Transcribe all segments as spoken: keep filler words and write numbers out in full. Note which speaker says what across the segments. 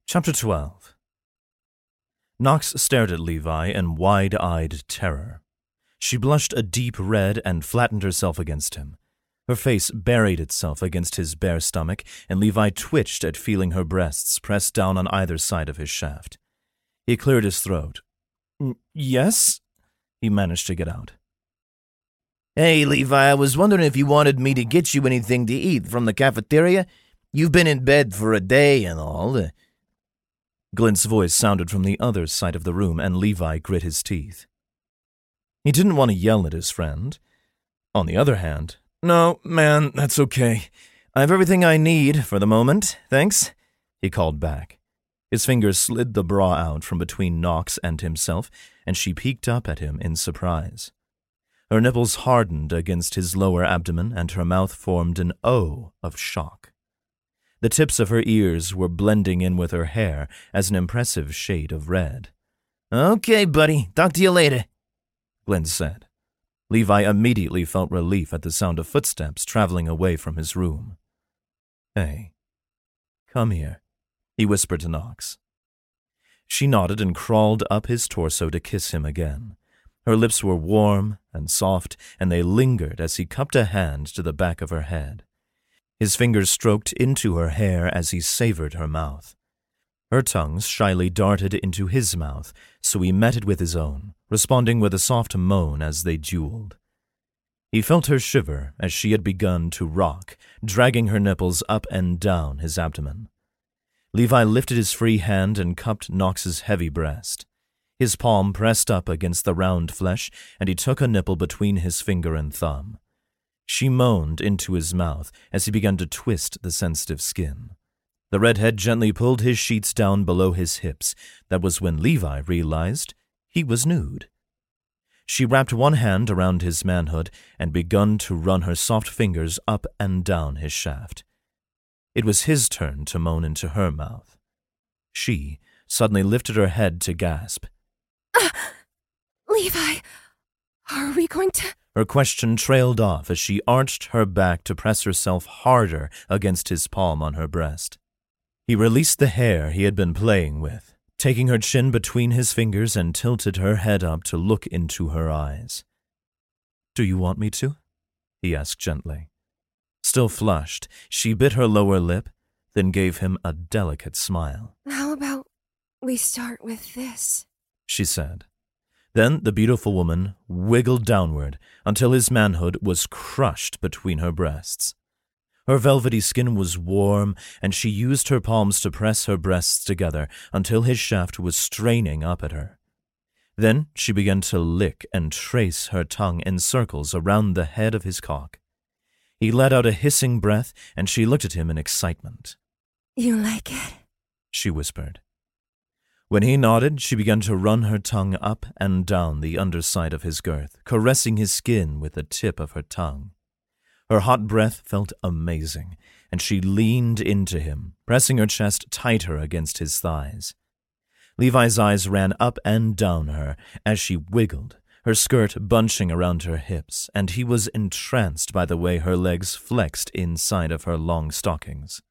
Speaker 1: Chapter twelve. Nox stared at Levi in wide-eyed terror. She blushed a deep red and flattened herself against him. Her face buried itself against his bare stomach, and Levi twitched at feeling her breasts pressed down on either side of his shaft. He cleared his throat. "Yes?" he managed to get out.
Speaker 2: "Hey, Levi, I was wondering if you wanted me to get you anything to eat from the cafeteria. You've been in bed for a day and all."
Speaker 1: Glint's voice sounded from the other side of the room, and Levi grit his teeth. He didn't want to yell at his friend. On the other hand, "No, man, that's okay. I have everything I need for the moment, thanks," he called back. His fingers slid the bra out from between Nox and himself, and she peeked up at him in surprise. Her nipples hardened against his lower abdomen, and her mouth formed an O of shock. The tips of her ears were blending in with her hair as an impressive shade of red.
Speaker 2: "Okay, buddy, talk to you later,"
Speaker 1: Glint said. Levi immediately felt relief at the sound of footsteps traveling away from his room. "Hey, come here," he whispered to Nox. She nodded and crawled up his torso to kiss him again. Her lips were warm and soft, and they lingered as he cupped a hand to the back of her head. His fingers stroked into her hair as he savored her mouth. Her tongue shyly darted into his mouth, so he met it with his own, responding with a soft moan as they dueled. He felt her shiver as she had begun to rock, dragging her nipples up and down his abdomen. Levi lifted his free hand and cupped Nox's heavy breast. His palm pressed up against the round flesh, and he took a nipple between his finger and thumb. She moaned into his mouth as he began to twist the sensitive skin. The redhead gently pulled his sheets down below his hips. That was when Levi realized he was nude. She wrapped one hand around his manhood and begun to run her soft fingers up and down his shaft. It was his turn to moan into her mouth. She suddenly lifted her head to gasp.
Speaker 3: Uh, Levi, are we going to...
Speaker 1: Her question trailed off as she arched her back to press herself harder against his palm on her breast. He released the hair he had been playing with, taking her chin between his fingers, and tilted her head up to look into her eyes. "Do you want me to?" he asked gently. Still flushed, she bit her lower lip, then gave him a delicate smile.
Speaker 3: "How about we start with this?"
Speaker 1: she said. Then the beautiful woman wiggled downward until his manhood was crushed between her breasts. Her velvety skin was warm, and she used her palms to press her breasts together until his shaft was straining up at her. Then she began to lick and trace her tongue in circles around the head of his cock. He let out a hissing breath, and she looked at him in excitement.
Speaker 3: "You like it?"
Speaker 1: she whispered. When he nodded, she began to run her tongue up and down the underside of his girth, caressing his skin with the tip of her tongue. Her hot breath felt amazing, and she leaned into him, pressing her chest tighter against his thighs. Levi's eyes ran up and down her as she wiggled, her skirt bunching around her hips, and he was entranced by the way her legs flexed inside of her long stockings.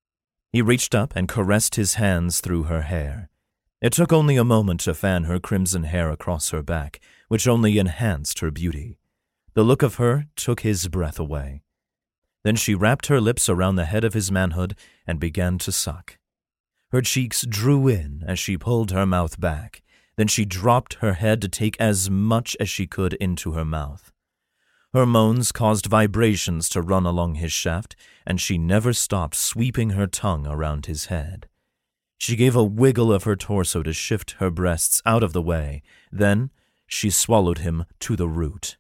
Speaker 1: He reached up and caressed his hands through her hair. It took only a moment to fan her crimson hair across her back, which only enhanced her beauty. The look of her took his breath away. Then she wrapped her lips around the head of his manhood and began to suck. Her cheeks drew in as she pulled her mouth back. Then she dropped her head to take as much as she could into her mouth. Her moans caused vibrations to run along his shaft, and she never stopped sweeping her tongue around his head. She gave a wiggle of her torso to shift her breasts out of the way. Then she swallowed him to the root.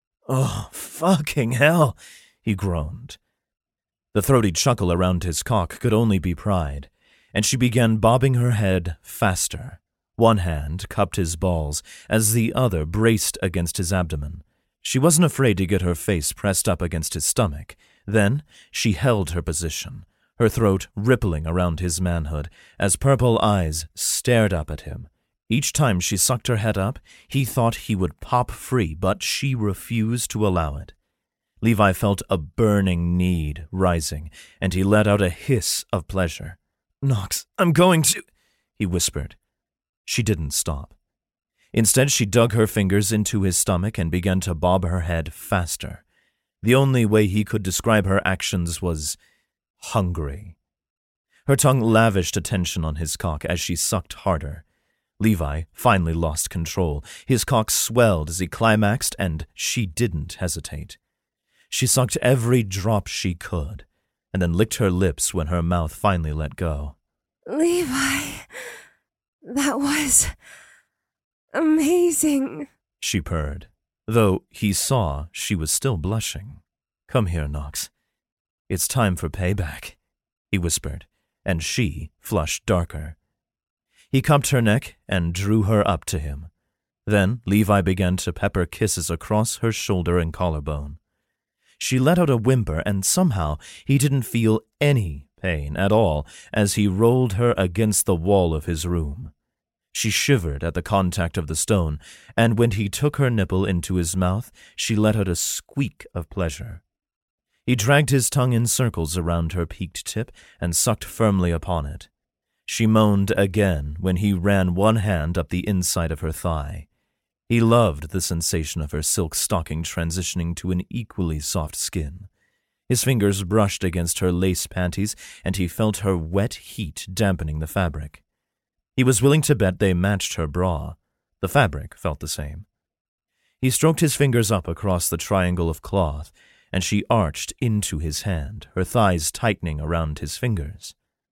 Speaker 1: "Oh, fucking hell," he groaned. The throaty chuckle around his cock could only be pride, and she began bobbing her head faster. One hand cupped his balls as the other braced against his abdomen. She wasn't afraid to get her face pressed up against his stomach. Then she held her position, her throat rippling around his manhood as purple eyes stared up at him. Each time she sucked her head up, he thought he would pop free, but she refused to allow it. Levi felt a burning need rising, and he let out a hiss of pleasure. Nox, I'm going to, he whispered. She didn't stop. Instead, she dug her fingers into his stomach and began to bob her head faster. The only way he could describe her actions was hungry. Her tongue lavished attention on his cock as she sucked harder. Levi finally lost control. His cock swelled as he climaxed, and she didn't hesitate. She sucked every drop she could, and then licked her lips when her mouth finally let go.
Speaker 3: Levi, that was amazing,
Speaker 1: she purred, though he saw she was still blushing. Come here, Nox. It's time for payback, he whispered, and she flushed darker. He cupped her neck and drew her up to him. Then Levi began to pepper kisses across her shoulder and collarbone. She let out a whimper, and somehow he didn't feel any pain at all as he rolled her against the wall of his room. She shivered at the contact of the stone, and when he took her nipple into his mouth, she let out a squeak of pleasure. He dragged his tongue in circles around her peaked tip and sucked firmly upon it. She moaned again when he ran one hand up the inside of her thigh. He loved the sensation of her silk stocking transitioning to an equally soft skin. His fingers brushed against her lace panties, and he felt her wet heat dampening the fabric. He was willing to bet they matched her bra. The fabric felt the same. He stroked his fingers up across the triangle of cloth, and she arched into his hand, her thighs tightening around his fingers.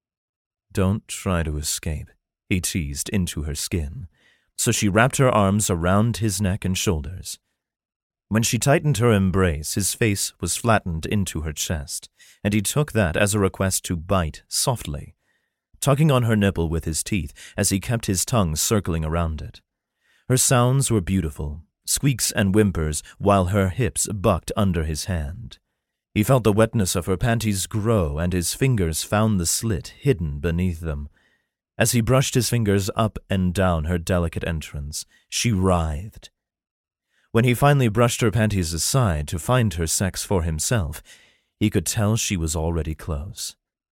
Speaker 1: Don't try to escape, he teased into her skin, so she wrapped her arms around his neck and shoulders. When she tightened her embrace, his face was flattened into her chest, and he took that as a request to bite softly, tugging on her nipple with his teeth as he kept his tongue circling around it. Her sounds were beautiful, squeaks and whimpers, while her hips bucked under his hand. He felt the wetness of her panties grow, and his fingers found the slit hidden beneath them. As he brushed his fingers up and down her delicate entrance, she writhed. When he finally brushed her panties aside to find her sex for himself, he could tell she was already close.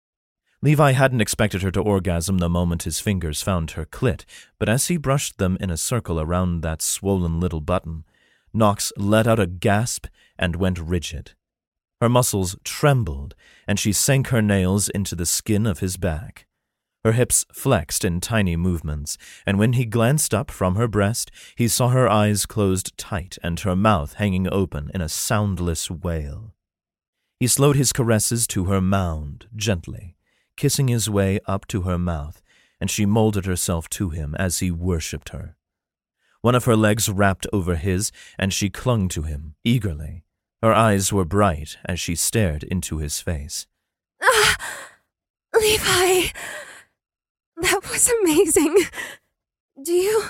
Speaker 1: Levi hadn't expected her to orgasm the moment his fingers found her clit, but as he brushed them in a circle around that swollen little button, Nox let out a gasp and went rigid. Her muscles trembled, and she sank her nails into the skin of his back. Her hips flexed in tiny movements, and when he glanced up from her breast, he saw her eyes closed tight and her mouth hanging open in a soundless wail. He slowed his caresses to her mound, gently, kissing his way up to her mouth, and she molded herself to him as he worshipped her. One of her legs wrapped over his, and she clung to him, eagerly. Her eyes were bright as she stared into his face.
Speaker 3: Ah, Levi, that was amazing. Do you...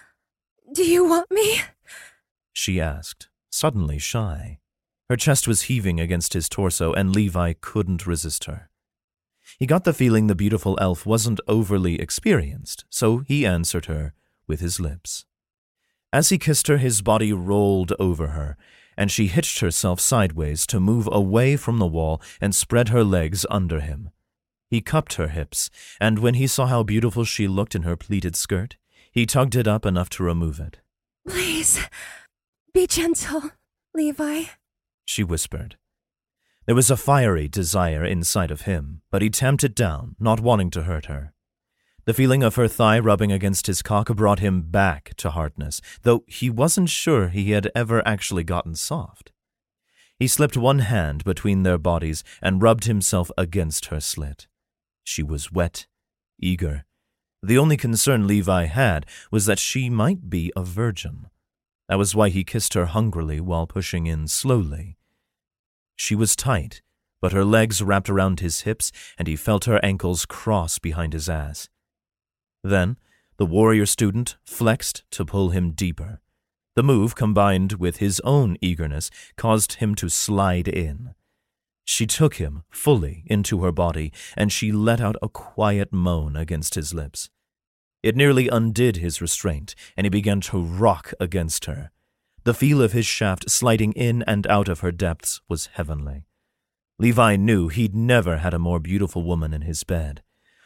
Speaker 3: do you want me?
Speaker 1: She asked, suddenly shy. Her chest was heaving against his torso, and Levi couldn't resist her. He got the feeling the beautiful elf wasn't overly experienced, so he answered her with his lips. As he kissed her, his body rolled over her, and she hitched herself sideways to move away from the wall and spread her legs under him. He cupped her hips, and when he saw how beautiful she looked in her pleated skirt, he tugged it up enough to remove it.
Speaker 3: Please, be gentle, Levi,
Speaker 1: she whispered. There was a fiery desire inside of him, but he tamped it down, not wanting to hurt her. The feeling of her thigh rubbing against his cock brought him back to hardness, though he wasn't sure he had ever actually gotten soft. He slipped one hand between their bodies and rubbed himself against her slit. She was wet, eager. The only concern Levi had was that she might be a virgin. That was why he kissed her hungrily while pushing in slowly. She was tight, but her legs wrapped around his hips, and he felt her ankles cross behind his ass. Then, the warrior student flexed to pull him deeper. The move, combined with his own eagerness, caused him to slide in. She took him fully into her body, and she let out a quiet moan against his lips. It nearly undid his restraint, and he began to rock against her. The feel of his shaft sliding in and out of her depths was heavenly. Levi knew he'd never had a more beautiful woman in his bed.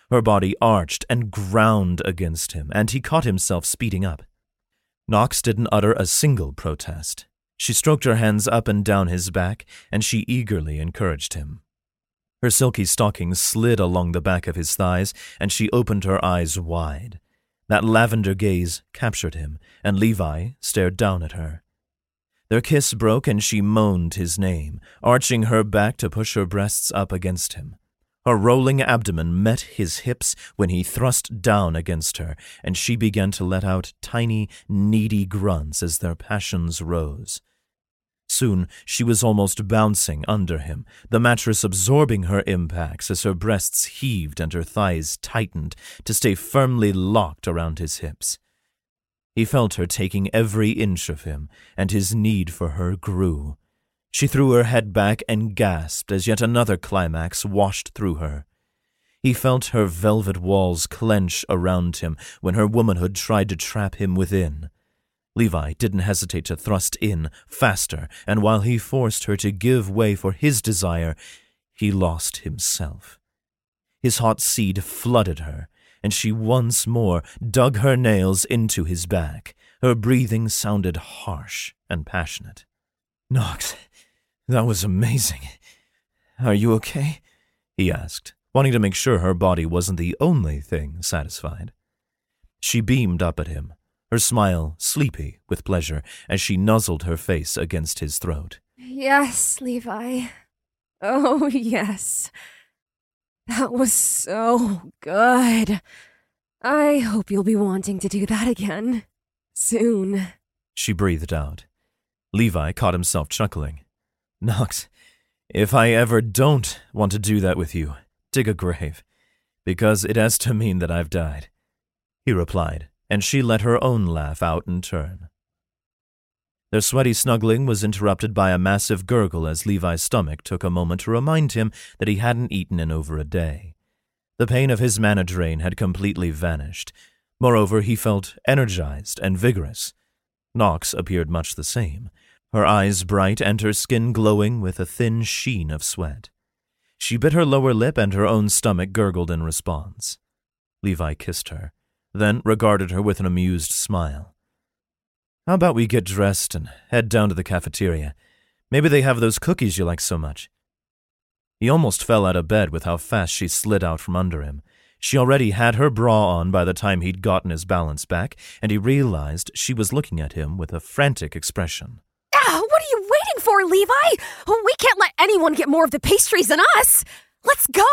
Speaker 1: Her body arched and ground against him, and he caught himself speeding up. Nox didn't utter a single protest. She stroked her hands up and down his back, and she eagerly encouraged him. Her silky stockings slid along the back of his thighs, and she opened her eyes wide. That lavender gaze captured him, and Levi stared down at her. Their kiss broke, and she moaned his name, arching her back to push her breasts up against him. Her rolling abdomen met his hips when he thrust down against her, and she began to let out tiny, needy grunts as their passions rose. Soon she was almost bouncing under him, the mattress absorbing her impacts as her breasts heaved and her thighs tightened to stay firmly locked around his hips. He felt her taking every inch of him, and his need for her grew. She threw her head back and gasped as yet another climax washed through her. He felt her velvet walls clench around him when her womanhood tried to trap him within. Levi didn't hesitate to thrust in faster, and while he forced her to give way for his desire, he lost himself. His hot seed flooded her, and she once more dug her nails into his back. Her breathing sounded harsh and passionate.
Speaker 2: "Nox, that was amazing. Are you okay?"
Speaker 1: he asked, wanting to make sure her body wasn't the only thing satisfied. She beamed up at him, her smile sleepy with pleasure as she nuzzled her face against his throat.
Speaker 3: Yes, Levi. Oh, yes. That was so good. I hope you'll be wanting to do that again. Soon.
Speaker 1: She breathed out. Levi caught himself chuckling.
Speaker 2: "Nox, if I ever don't want to do that with you, dig a grave, because it has to mean that I've died,"
Speaker 1: he replied, and she let her own laugh out in turn. Their sweaty snuggling was interrupted by a massive gurgle as Levi's stomach took a moment to remind him that he hadn't eaten in over a day. The pain of his mana drain had completely vanished. Moreover, he felt energized and vigorous. Nox appeared much the same, her eyes bright and her skin glowing with a thin sheen of sweat. She bit her lower lip and her own stomach gurgled in response. Levi kissed her, then regarded her with an amused smile. "How about we get dressed and head down to the cafeteria? Maybe they have those cookies you like so much." He almost fell out of bed with how fast she slid out from under him. She already had her bra on by the time he'd gotten his balance back, and he realized she was looking at him with a frantic expression.
Speaker 3: Ah, what are you waiting for, Levi? We can't let anyone get more of the pastries than us. Let's go!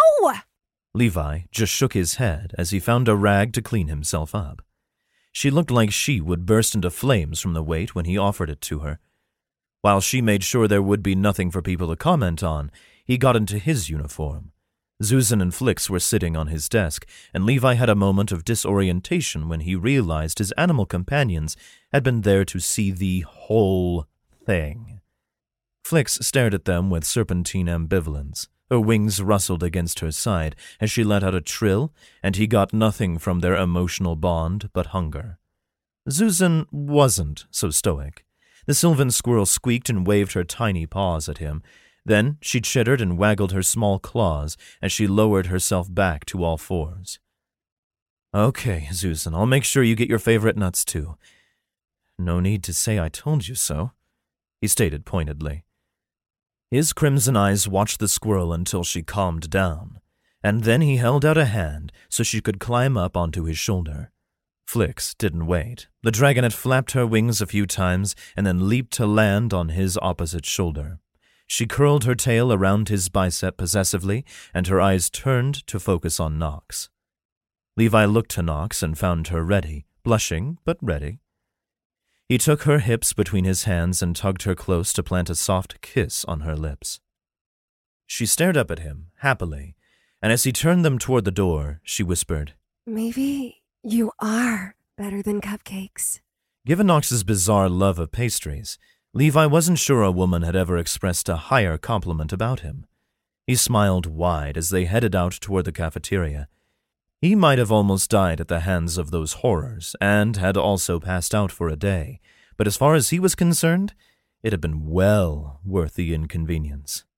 Speaker 1: Levi just shook his head as he found a rag to clean himself up. She looked like she would burst into flames from the weight when he offered it to her. While she made sure there would be nothing for people to comment on, he got into his uniform. Zuzan and Flix were sitting on his desk, and Levi had a moment of disorientation when he realized his animal companions had been there to see the whole thing. Flix stared at them with serpentine ambivalence. Her wings rustled against her side as she let out a trill, and he got nothing from their emotional bond but hunger. Zuzan wasn't so stoic. The sylvan squirrel squeaked and waved her tiny paws at him. Then she chittered and waggled her small claws as she lowered herself back to all fours. "Okay, Zuzan, I'll make sure you get your favorite nuts too. No need to say I told you so," he stated pointedly. His crimson eyes watched the squirrel until she calmed down, and then he held out a hand so she could climb up onto his shoulder. Flix didn't wait. The dragonet flapped her wings a few times and then leaped to land on his opposite shoulder. She curled her tail around his bicep possessively, and her eyes turned to focus on Nox. Levi looked to Nox and found her ready, blushing but ready. He took her hips between his hands and tugged her close to plant a soft kiss on her lips. She stared up at him, happily, and as he turned them toward the door, she whispered,
Speaker 3: "Maybe you are better than cupcakes."
Speaker 1: Given Nox's bizarre love of pastries, Levi wasn't sure a woman had ever expressed a higher compliment about him. He smiled wide as they headed out toward the cafeteria. He might have almost died at the hands of those horrors, and had also passed out for a day, but as far as he was concerned, it had been well worth the inconvenience.